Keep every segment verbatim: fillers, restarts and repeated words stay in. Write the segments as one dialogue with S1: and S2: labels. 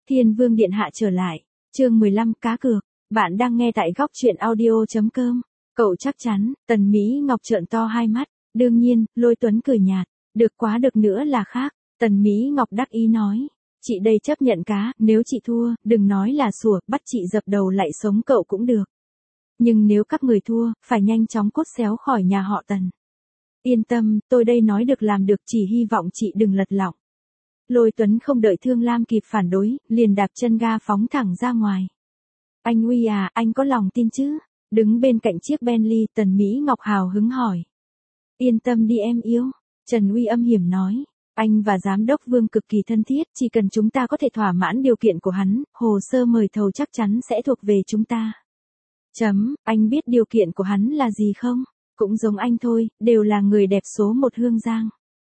S1: Thiên Vương Điện Hạ trở lại. Chương mười lăm cá cược. Bạn đang nghe tại góc truyện audio chấm com. Cậu chắc chắn, Tần Mỹ Ngọc trợn to hai mắt. Đương nhiên, Lôi Tuấn cười nhạt. Được quá được nữa là khác. Tần Mỹ Ngọc đắc ý nói. Chị đây chấp nhận cá, nếu chị thua, đừng nói là sủa, bắt chị dập đầu lại sống cậu cũng được. Nhưng nếu các người thua, phải nhanh chóng cốt xéo khỏi nhà họ Tần. Yên tâm, tôi đây nói được làm được, chỉ hy vọng chị đừng lật lọng. Lôi Tuấn không đợi Thương Lam kịp phản đối, liền đạp chân ga phóng thẳng ra ngoài. Anh Uy à, anh có lòng tin chứ? Đứng bên cạnh chiếc Bentley, Tần Mỹ Ngọc hào hứng hỏi. Yên tâm đi em yêu, Trần Uy âm hiểm nói. Anh và Giám đốc Vương cực kỳ thân thiết, chỉ cần chúng ta có thể thỏa mãn điều kiện của hắn, hồ sơ mời thầu chắc chắn sẽ thuộc về chúng ta. Chấm, anh biết điều kiện của hắn là gì không? Cũng giống anh thôi, đều là người đẹp số một Hương Giang.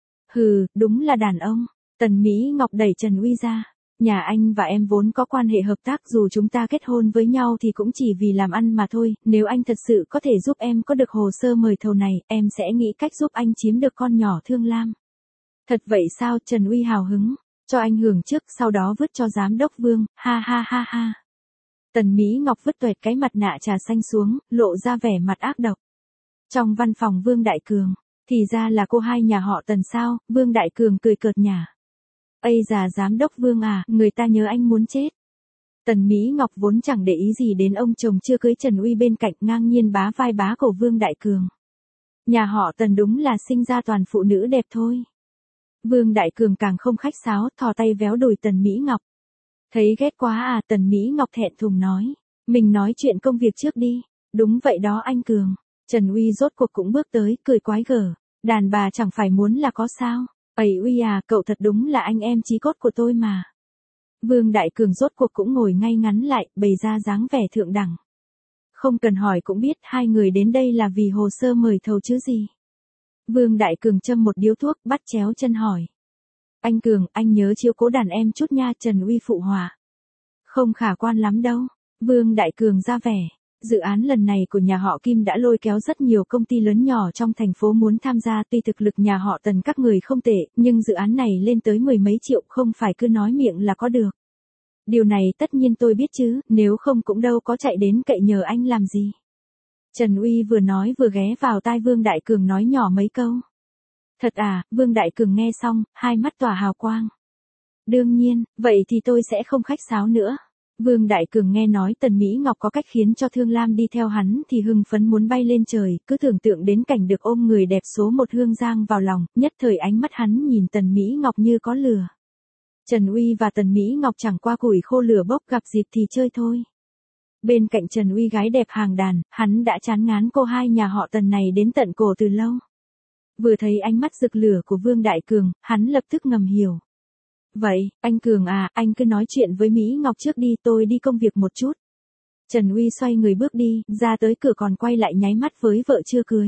S1: Hừ, đúng là đàn ông. Tần Mỹ Ngọc đẩy Trần Uy ra. Nhà anh và em vốn có quan hệ hợp tác, dù chúng ta kết hôn với nhau thì cũng chỉ vì làm ăn mà thôi, nếu anh thật sự có thể giúp em có được hồ sơ mời thầu này, em sẽ nghĩ cách giúp anh chiếm được con nhỏ Thương Lam. Thật vậy sao? Trần Uy hào hứng. Cho anh hưởng trước, sau đó vứt cho Giám đốc Vương, ha ha ha ha. Tần Mỹ Ngọc vứt tuệt cái mặt nạ trà xanh xuống, lộ ra vẻ mặt ác độc. Trong văn phòng Vương Đại Cường, thì ra là cô hai nhà họ Tần sao? Vương Đại Cường cười cợt nhả. Ây già Giám đốc Vương à, người ta nhớ anh muốn chết. Tần Mỹ Ngọc vốn chẳng để ý gì đến ông chồng chưa cưới Trần Uy bên cạnh, ngang nhiên bá vai bá cổ Vương Đại Cường. Nhà họ Tần đúng là sinh ra toàn phụ nữ đẹp thôi. Vương Đại Cường càng không khách sáo, thò tay véo đùi Tần Mỹ Ngọc. Thấy ghét quá à? Tần Mỹ Ngọc thẹn thùng nói. Mình nói chuyện công việc trước đi. Đúng vậy đó anh Cường. Trần Uy rốt cuộc cũng bước tới, cười quái gở. Đàn bà chẳng phải muốn là có sao. Ây Uy à, cậu thật đúng là anh em chí cốt của tôi mà. Vương Đại Cường rốt cuộc cũng ngồi ngay ngắn lại, bày ra dáng vẻ thượng đẳng. Không cần hỏi cũng biết hai người đến đây là vì hồ sơ mời thầu chứ gì. Vương Đại Cường châm một điếu thuốc, bắt chéo chân hỏi. Anh Cường, anh nhớ chiếu cố đàn em chút nha. Trần Uy phụ họa. Không khả quan lắm đâu. Vương Đại Cường ra vẻ. Dự án lần này của nhà họ Kim đã lôi kéo rất nhiều công ty lớn nhỏ trong thành phố muốn tham gia, tuy thực lực nhà họ Tần các người không tệ, nhưng dự án này lên tới mười mấy triệu, không phải cứ nói miệng là có được. Điều này tất nhiên tôi biết chứ, nếu không cũng đâu có chạy đến cậy nhờ anh làm gì. Trần Uy vừa nói vừa ghé vào tai Vương Đại Cường nói nhỏ mấy câu. Thật à? Vương Đại Cường nghe xong, hai mắt tỏa hào quang. Đương nhiên, vậy thì tôi sẽ không khách sáo nữa. Vương Đại Cường nghe nói Tần Mỹ Ngọc có cách khiến cho Thương Lam đi theo hắn thì hưng phấn muốn bay lên trời, cứ tưởng tượng đến cảnh được ôm người đẹp số một Hương Giang vào lòng, nhất thời ánh mắt hắn nhìn Tần Mỹ Ngọc như có lửa. Trần Uy và Tần Mỹ Ngọc chẳng qua củi khô lửa bốc, gặp dịp thì chơi thôi. Bên cạnh Trần Uy gái đẹp hàng đàn, hắn đã chán ngán cô hai nhà họ Tần này đến tận cổ từ lâu. Vừa thấy ánh mắt rực lửa của Vương Đại Cường, hắn lập tức ngầm hiểu. Vậy, anh Cường à, anh cứ nói chuyện với Mỹ Ngọc trước đi, tôi đi công việc một chút. Trần Uy xoay người bước đi, ra tới cửa còn quay lại nháy mắt với vợ chưa cưới.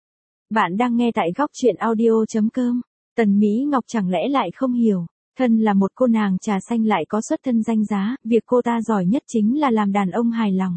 S1: Bạn đang nghe tại góc truyện audio chấm com. Tần Mỹ Ngọc chẳng lẽ lại không hiểu, thân là một cô nàng trà xanh lại có xuất thân danh giá, việc cô ta giỏi nhất chính là làm đàn ông hài lòng.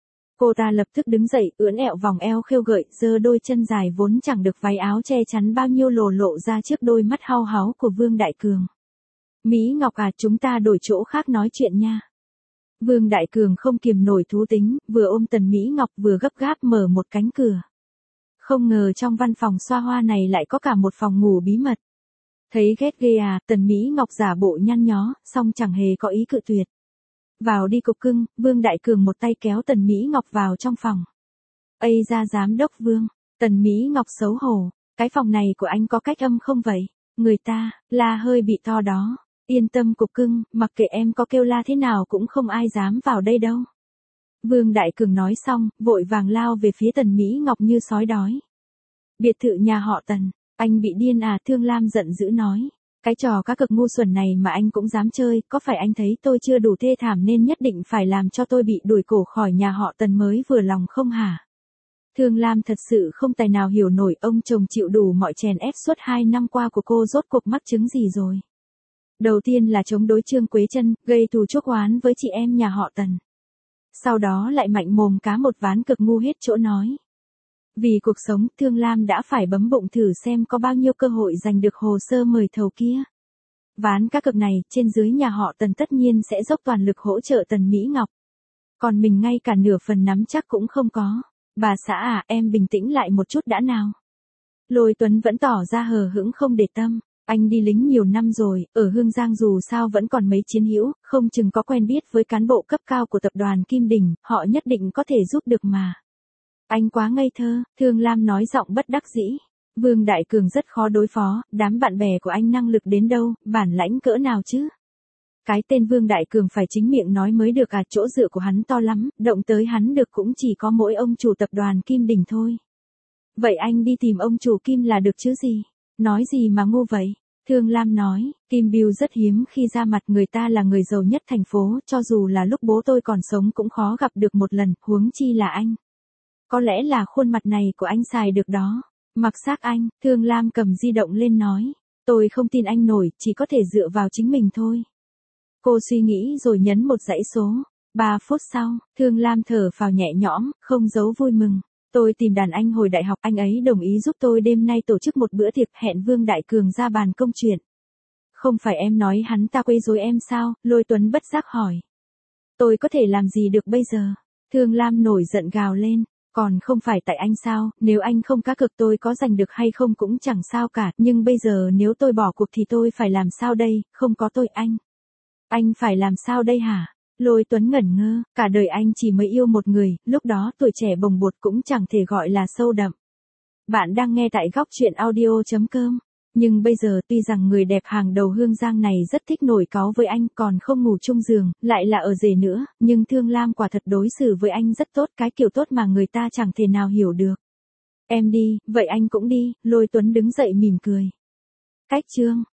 S1: Cô ta lập tức đứng dậy, ưỡn ẹo vòng eo khêu gợi, giơ đôi chân dài vốn chẳng được váy áo che chắn bao nhiêu lồ lộ ra trước đôi mắt hao háo của Vương Đại Cường. Mỹ Ngọc à, chúng ta đổi chỗ khác nói chuyện nha. Vương Đại Cường không kiềm nổi thú tính, vừa ôm Tần Mỹ Ngọc vừa gấp gáp mở một cánh cửa. Không ngờ trong văn phòng xoa hoa này lại có cả một phòng ngủ bí mật. Thấy ghét ghê à? Tần Mỹ Ngọc giả bộ nhăn nhó, song chẳng hề có ý cự tuyệt. Vào đi cục cưng. Vương Đại Cường một tay kéo Tần Mỹ Ngọc vào trong phòng. Ây ra Giám đốc Vương. Tần Mỹ Ngọc xấu hổ. Cái phòng này của anh có cách âm không vậy? Người ta, la hơi bị to đó. Yên tâm cục cưng, mặc kệ em có kêu la thế nào cũng không ai dám vào đây đâu. Vương Đại Cường nói xong, vội vàng lao về phía Tần Mỹ Ngọc như sói đói. Biệt thự nhà họ Tần, anh bị điên à? Thương Lam giận dữ nói. Cái trò cá cược ngu xuẩn này mà anh cũng dám chơi, có phải anh thấy tôi chưa đủ thê thảm nên nhất định phải làm cho tôi bị đuổi cổ khỏi nhà họ Tần mới vừa lòng không hả? Thương Lam thật sự không tài nào hiểu nổi ông chồng chịu đủ mọi chèn ép suốt hai năm qua của cô rốt cuộc mắc chứng gì rồi. Đầu tiên là chống đối Trương Quế Trân, gây thù chuốc oán với chị em nhà họ Tần. Sau đó lại mạnh mồm cá một ván cực ngu hết chỗ nói. Vì cuộc sống, Thương Lam đã phải bấm bụng thử xem có bao nhiêu cơ hội giành được hồ sơ mời thầu kia. Ván cá cược này, trên dưới nhà họ Tần tất nhiên sẽ dốc toàn lực hỗ trợ Tần Mỹ Ngọc. Còn mình ngay cả nửa phần nắm chắc cũng không có. Bà xã à, em bình tĩnh lại một chút đã nào. Lôi Tuấn vẫn tỏ ra hờ hững không để tâm. Anh đi lính nhiều năm rồi, ở Hương Giang dù sao vẫn còn mấy chiến hữu, không chừng có quen biết với cán bộ cấp cao của tập đoàn Kim Đình, họ nhất định có thể giúp được mà. Anh quá ngây thơ, Thương Lam nói giọng bất đắc dĩ. Vương Đại Cường rất khó đối phó, đám bạn bè của anh năng lực đến đâu, bản lãnh cỡ nào chứ? Cái tên Vương Đại Cường phải chính miệng nói mới được à, chỗ dựa của hắn to lắm, động tới hắn được cũng chỉ có mỗi ông chủ tập đoàn Kim Đình thôi. Vậy anh đi tìm ông chủ Kim là được chứ gì? Nói gì mà ngu vậy? Thương Lam nói, Kim Biêu rất hiếm khi ra mặt, người ta là người giàu nhất thành phố, cho dù là lúc bố tôi còn sống cũng khó gặp được một lần, huống chi là anh. Có lẽ là khuôn mặt này của anh xài được đó. Mặc xác anh, Thương Lam cầm di động lên nói, tôi không tin anh nổi, chỉ có thể dựa vào chính mình thôi. Cô suy nghĩ rồi nhấn một dãy số. Ba phút sau, Thương Lam thở phào nhẹ nhõm, không giấu vui mừng. Tôi tìm đàn anh hồi đại học, anh ấy đồng ý giúp tôi đêm nay tổ chức một bữa tiệc, hẹn Vương Đại Cường ra bàn công chuyện. Không phải em nói hắn ta quấy rối em sao? Lôi Tuấn bất giác hỏi. Tôi có thể làm gì được bây giờ? Thương Lam nổi giận gào lên. Còn không phải tại anh sao, nếu anh không cá cược tôi có giành được hay không cũng chẳng sao cả, nhưng bây giờ nếu tôi bỏ cuộc thì tôi phải làm sao đây, không có tôi anh. Anh phải làm sao đây hả? Lôi Tuấn ngẩn ngơ, cả đời anh chỉ mới yêu một người, lúc đó tuổi trẻ bồng bột cũng chẳng thể gọi là sâu đậm. Bạn đang nghe tại góc truyện audio chấm com. Nhưng bây giờ tuy rằng người đẹp hàng đầu Hương Giang này rất thích nổi cáu với anh, còn không ngủ chung giường, lại là ở rể nữa, nhưng Thương Lam quả thật đối xử với anh rất tốt, cái kiểu tốt mà người ta chẳng thể nào hiểu được. Em đi, vậy anh cũng đi, Lôi Tuấn đứng dậy mỉm cười. Cách chương